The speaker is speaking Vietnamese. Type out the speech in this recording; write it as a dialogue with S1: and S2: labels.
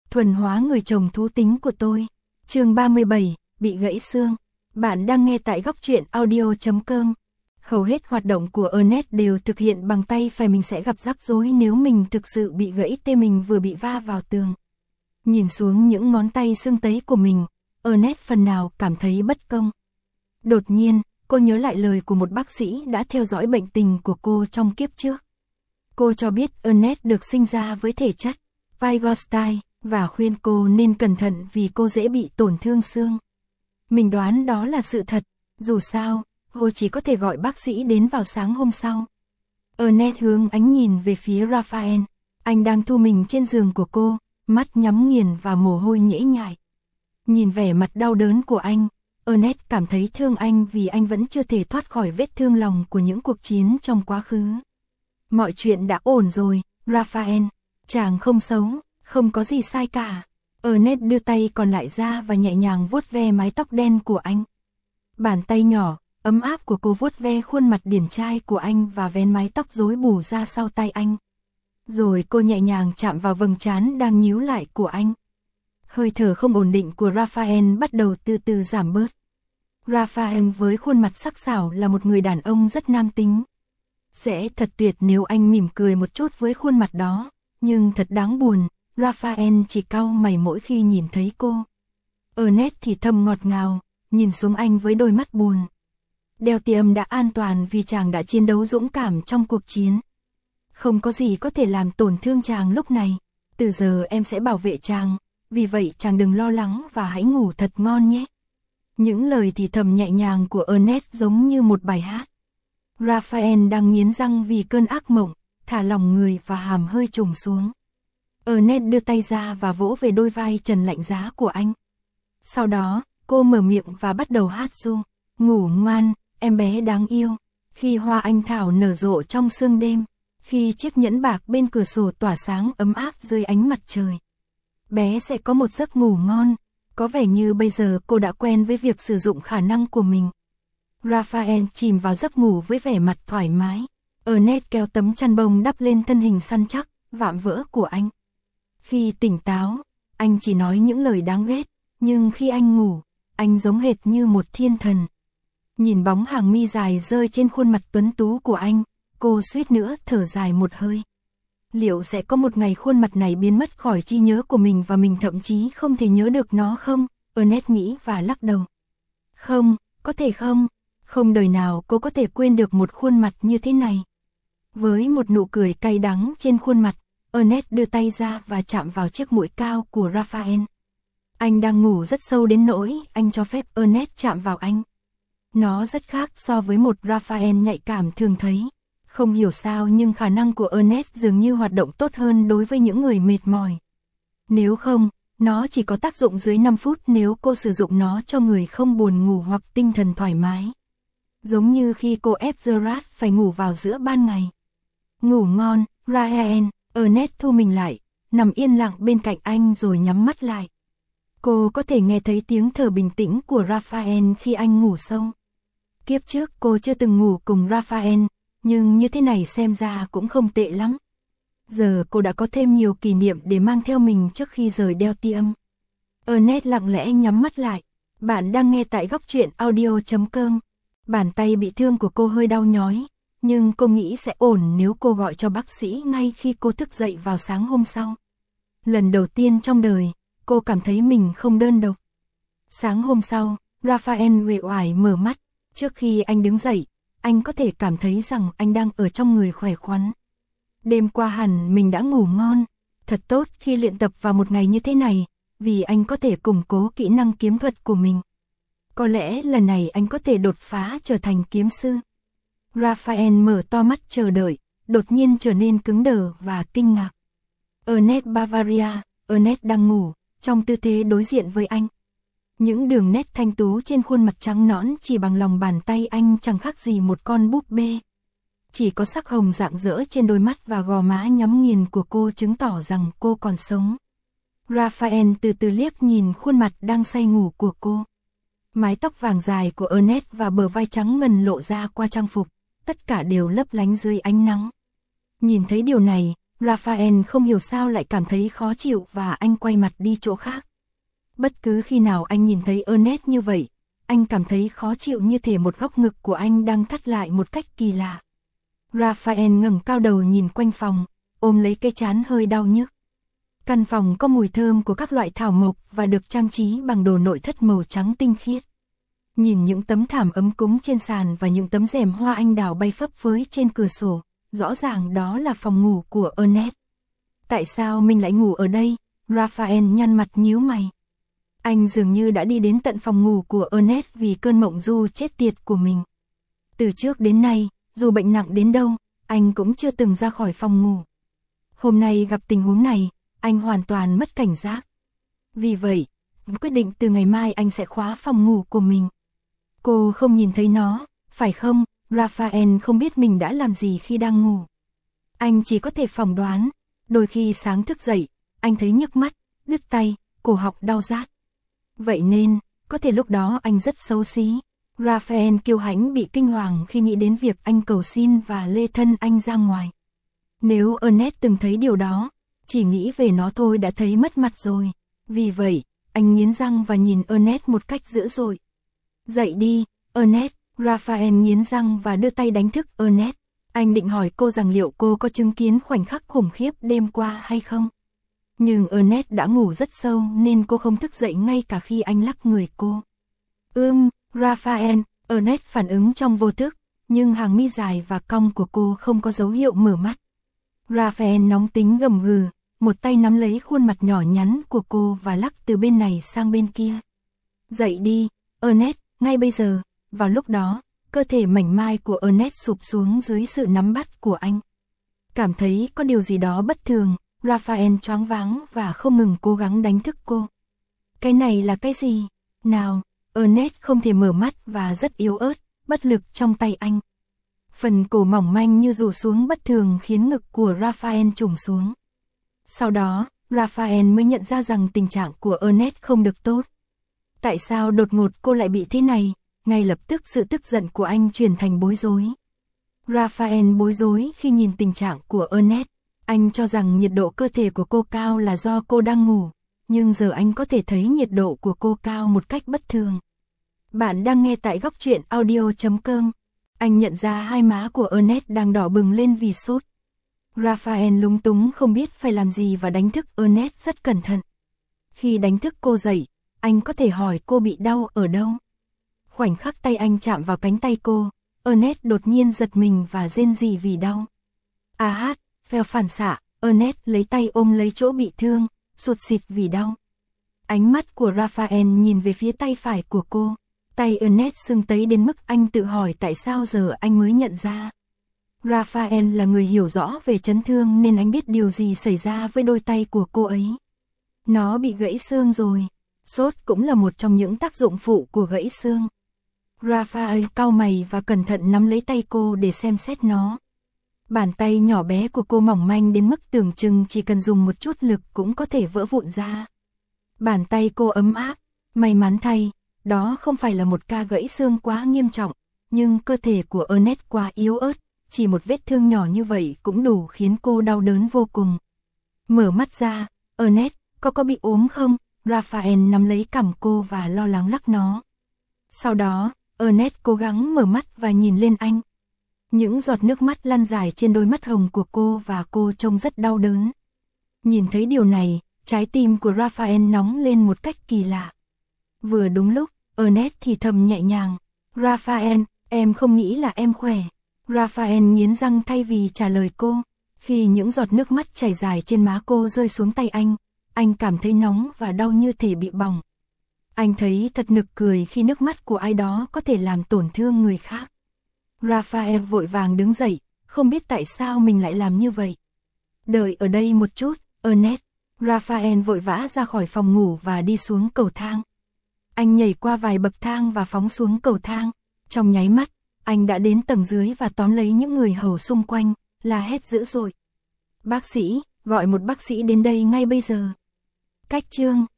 S1: thuần hóa người chồng thú tính của tôi. Chương 37, bị gãy xương. Bạn đang nghe tại góc truyện audio.com. Hầu hết hoạt động của Ernest đều thực hiện bằng tay phải, mình sẽ gặp rắc rối nếu mình thực sự bị gãy tê, mình vừa bị va vào tường. Nhìn xuống những ngón tay sưng tấy của mình, Ernest phần nào cảm thấy bất công. Đột nhiên, cô nhớ lại lời của một bác sĩ đã theo dõi bệnh tình của cô trong kiếp trước. Cô cho biết Ernest được sinh ra với thể chất Weigostyle và khuyên cô nên cẩn thận vì cô dễ bị tổn thương xương. Mình đoán đó là sự thật, dù sao, cô chỉ có thể gọi bác sĩ đến vào sáng hôm sau. Ernest hướng ánh nhìn về phía Raphael, anh đang thu mình trên giường của cô, mắt nhắm nghiền và mồ hôi nhễ nhại. Nhìn vẻ mặt đau đớn của anh, Ernest cảm thấy thương anh vì anh vẫn chưa thể thoát khỏi vết thương lòng của những cuộc chiến trong quá khứ. Mọi chuyện đã ổn rồi, Raphael, chàng không xấu, không có gì sai cả. Ernest đưa tay còn lại ra và nhẹ nhàng vuốt ve mái tóc đen của anh. Bàn tay nhỏ, ấm áp của cô vuốt ve khuôn mặt điển trai của anh và vén mái tóc rối bù ra sau tay anh. Rồi cô nhẹ nhàng chạm vào vầng trán đang nhíu lại của anh. Hơi thở không ổn định của Raphael bắt đầu từ từ giảm bớt. Raphael với khuôn mặt sắc sảo là một người đàn ông rất nam tính. Sẽ thật tuyệt nếu anh mỉm cười một chút với khuôn mặt đó, nhưng thật đáng buồn, Raphael chỉ cau mày mỗi khi nhìn thấy cô. Ernest thì thầm ngọt ngào, nhìn xuống anh với đôi mắt buồn. Deltium đã an toàn vì chàng đã chiến đấu dũng cảm trong cuộc chiến. Không có gì có thể làm tổn thương chàng lúc này, từ giờ em sẽ bảo vệ chàng, vì vậy chàng đừng lo lắng và hãy ngủ thật ngon nhé. Những lời thì thầm nhẹ nhàng của Ernest giống như một bài hát. Raphael đang nghiến răng vì cơn ác mộng, thả lỏng người và hàm hơi trùng xuống. Ernest đưa tay ra và vỗ về đôi vai trần lạnh giá của anh. Sau đó, cô mở miệng và bắt đầu hát ru. Ngủ ngoan, em bé đáng yêu. Khi hoa anh thảo nở rộ trong sương đêm, khi chiếc nhẫn bạc bên cửa sổ tỏa sáng ấm áp dưới ánh mặt trời, bé sẽ có một giấc ngủ ngon. Có vẻ như bây giờ cô đã quen với việc sử dụng khả năng của mình. Raphael chìm vào giấc ngủ với vẻ mặt thoải mái. Ernest kéo tấm chăn bông đắp lên thân hình săn chắc, vạm vỡ của anh. Khi tỉnh táo, anh chỉ nói những lời đáng ghét, nhưng khi anh ngủ, anh giống hệt như một thiên thần. Nhìn bóng hàng mi dài rơi trên khuôn mặt tuấn tú của anh, cô suýt nữa thở dài một hơi. Liệu sẽ có một ngày khuôn mặt này biến mất khỏi trí nhớ của mình và mình thậm chí không thể nhớ được nó không? Ernest nghĩ và lắc đầu. Không, có thể không. Không đời nào cô có thể quên được một khuôn mặt như thế này. Với một nụ cười cay đắng trên khuôn mặt, Ernest đưa tay ra và chạm vào chiếc mũi cao của Raphael. Anh đang ngủ rất sâu đến nỗi anh cho phép Ernest chạm vào anh. Nó rất khác so với một Raphael nhạy cảm thường thấy. Không hiểu sao nhưng khả năng của Ernest dường như hoạt động tốt hơn đối với những người mệt mỏi. Nếu không, nó chỉ có tác dụng dưới 5 phút nếu cô sử dụng nó cho người không buồn ngủ hoặc tinh thần thoải mái. Giống như khi cô ép Gerard phải ngủ vào giữa ban ngày. Ngủ ngon, Raphael. Ernest thu mình lại, nằm yên lặng bên cạnh anh rồi nhắm mắt lại. Cô có thể nghe thấy tiếng thở bình tĩnh của Raphael khi anh ngủ sâu. Kiếp trước cô chưa từng ngủ cùng Raphael, nhưng như thế này xem ra cũng không tệ lắm. Giờ cô đã có thêm nhiều kỷ niệm để mang theo mình trước khi rời Deltium. Ernest lặng lẽ nhắm mắt lại. Bạn đang nghe tại góc truyện audio.com. Bàn tay bị thương của cô hơi đau nhói, nhưng cô nghĩ sẽ ổn nếu cô gọi cho bác sĩ ngay khi cô thức dậy vào sáng hôm sau. Lần đầu tiên trong đời, cô cảm thấy mình không đơn độc. Sáng hôm sau, Raphael uể oải mở mắt. Trước khi anh đứng dậy, anh có thể cảm thấy rằng anh đang ở trong người khỏe khoắn. Đêm qua hẳn mình đã ngủ ngon. Thật tốt khi luyện tập vào một ngày như thế này, vì anh có thể củng cố kỹ năng kiếm thuật của mình. Có lẽ lần này anh có thể đột phá trở thành kiếm sư. Raphael mở to mắt chờ đợi, đột nhiên trở nên cứng đờ và kinh ngạc. Ernest Bavaria, Ernest đang ngủ, trong tư thế đối diện với anh. Những đường nét thanh tú trên khuôn mặt trắng nõn chỉ bằng lòng bàn tay anh chẳng khác gì một con búp bê. Chỉ có sắc hồng rạng rỡ trên đôi mắt và gò má nhắm nghiền của cô chứng tỏ rằng cô còn sống. Raphael từ từ liếc nhìn khuôn mặt đang say ngủ của cô. Mái tóc vàng dài của Ernest và bờ vai trắng ngần lộ ra qua trang phục, tất cả đều lấp lánh dưới ánh nắng. Nhìn thấy điều này, Raphael không hiểu sao lại cảm thấy khó chịu và anh quay mặt đi chỗ khác. Bất cứ khi nào anh nhìn thấy Ernest như vậy, anh cảm thấy khó chịu như thể một góc ngực của anh đang thắt lại một cách kỳ lạ. Raphael ngẩng cao đầu nhìn quanh phòng, ôm lấy cái trán hơi đau nhức. Căn phòng có mùi thơm của các loại thảo mộc và được trang trí bằng đồ nội thất màu trắng tinh khiết. Nhìn những tấm thảm ấm cúng trên sàn và những tấm rèm hoa anh đào bay phấp phới trên cửa sổ, rõ ràng đó là phòng ngủ của Ernest. Tại sao mình lại ngủ ở đây? Raphael nhăn mặt nhíu mày. Anh dường như đã đi đến tận phòng ngủ của Ernest vì cơn mộng du chết tiệt của mình. Từ trước đến nay, dù bệnh nặng đến đâu, anh cũng chưa từng ra khỏi phòng ngủ. Hôm nay gặp tình huống này, anh hoàn toàn mất cảnh giác. Vì vậy, quyết định từ ngày mai anh sẽ khóa phòng ngủ của mình. Cô không nhìn thấy nó, phải không? Raphael không biết mình đã làm gì khi đang ngủ. Anh chỉ có thể phỏng đoán, đôi khi sáng thức dậy, anh thấy nhức mắt, đứt tay, cổ họng đau rát. Vậy nên, có thể lúc đó anh rất xấu xí. Raphael kiêu hãnh bị kinh hoàng khi nghĩ đến việc anh cầu xin và lê thân anh ra ngoài. Nếu Ernest từng thấy điều đó, chỉ nghĩ về nó thôi đã thấy mất mặt rồi. Vì vậy, anh nghiến răng và nhìn Ernest một cách dữ dội. Dậy đi, Ernest. Raphael nghiến răng và đưa tay đánh thức Ernest. Anh định hỏi cô rằng liệu cô có chứng kiến khoảnh khắc khủng khiếp đêm qua hay không. Nhưng Ernest đã ngủ rất sâu nên cô không thức dậy ngay cả khi anh lắc người cô. Raphael, Ernest phản ứng trong vô thức, nhưng hàng mi dài và cong của cô không có dấu hiệu mở mắt. Raphael nóng tính gầm gừ, một tay nắm lấy khuôn mặt nhỏ nhắn của cô và lắc từ bên này sang bên kia. Dậy đi, Ernest, ngay bây giờ. Vào lúc đó, cơ thể mảnh mai của Ernest sụp xuống dưới sự nắm bắt của anh. Cảm thấy có điều gì đó bất thường, Raphael choáng váng và không ngừng cố gắng đánh thức cô. Cái này là cái gì? Nào, Ernest không thể mở mắt và rất yếu ớt, bất lực trong tay anh. Phần cổ mỏng manh như rủ xuống bất thường khiến ngực của Raphael trùng xuống. Sau đó, Raphael mới nhận ra rằng tình trạng của Ernest không được tốt. Tại sao đột ngột cô lại bị thế này? Ngay lập tức sự tức giận của anh chuyển thành bối rối. Raphael bối rối khi nhìn tình trạng của Ernest. Anh cho rằng nhiệt độ cơ thể của cô cao là do cô đang ngủ, nhưng giờ anh có thể thấy nhiệt độ của cô cao một cách bất thường. Bạn đang nghe tại góc truyện audio.com. Anh nhận ra hai má của Ernest đang đỏ bừng lên vì sốt. Raphael lúng túng không biết phải làm gì và đánh thức Ernest rất cẩn thận. Khi đánh thức cô dậy, anh có thể hỏi cô bị đau ở đâu. Khoảnh khắc tay anh chạm vào cánh tay cô, Ernest đột nhiên giật mình và rên rỉ vì đau. Theo phản xạ, Ernest lấy tay ôm lấy chỗ bị thương, sụt sịt vì đau. Ánh mắt của Raphael nhìn về phía tay phải của cô. Tay Ernest sưng tấy đến mức anh tự hỏi tại sao giờ anh mới nhận ra. Raphael là người hiểu rõ về chấn thương nên anh biết điều gì xảy ra với đôi tay của cô ấy. Nó bị gãy xương rồi. Sốt cũng là một trong những tác dụng phụ của gãy xương. Raphael cau mày và cẩn thận nắm lấy tay cô để xem xét nó. Bàn tay nhỏ bé của cô mỏng manh đến mức tưởng chừng chỉ cần dùng một chút lực cũng có thể vỡ vụn ra. Bàn tay cô ấm áp, may mắn thay, đó không phải là một ca gãy xương quá nghiêm trọng, nhưng cơ thể của Ernest quá yếu ớt, chỉ một vết thương nhỏ như vậy cũng đủ khiến cô đau đớn vô cùng. Mở mắt ra, Ernest, có bị ốm không? Raphael nắm lấy cằm cô và lo lắng lắc nó. Sau đó, Ernest cố gắng mở mắt và nhìn lên anh. Những giọt nước mắt lăn dài trên đôi mắt hồng của cô và cô trông rất đau đớn. Nhìn thấy điều này, trái tim của Raphael nóng lên một cách kỳ lạ. Vừa đúng lúc, Ernest thì thầm nhẹ nhàng. Raphael, em không nghĩ là em khỏe. Raphael nghiến răng thay vì trả lời cô. Khi những giọt nước mắt chảy dài trên má cô rơi xuống tay anh cảm thấy nóng và đau như thể bị bỏng. Anh thấy thật nực cười khi nước mắt của ai đó có thể làm tổn thương người khác. Raphael vội vàng đứng dậy, không biết tại sao mình lại làm như vậy. Đợi ở đây một chút, Ernest. Raphael vội vã ra khỏi phòng ngủ và đi xuống cầu thang. Anh nhảy qua vài bậc thang và phóng xuống cầu thang. Trong nháy mắt, anh đã đến tầng dưới và tóm lấy những người hầu xung quanh, la hét dữ dội. Bác sĩ, gọi một bác sĩ đến đây ngay bây giờ. Cách chương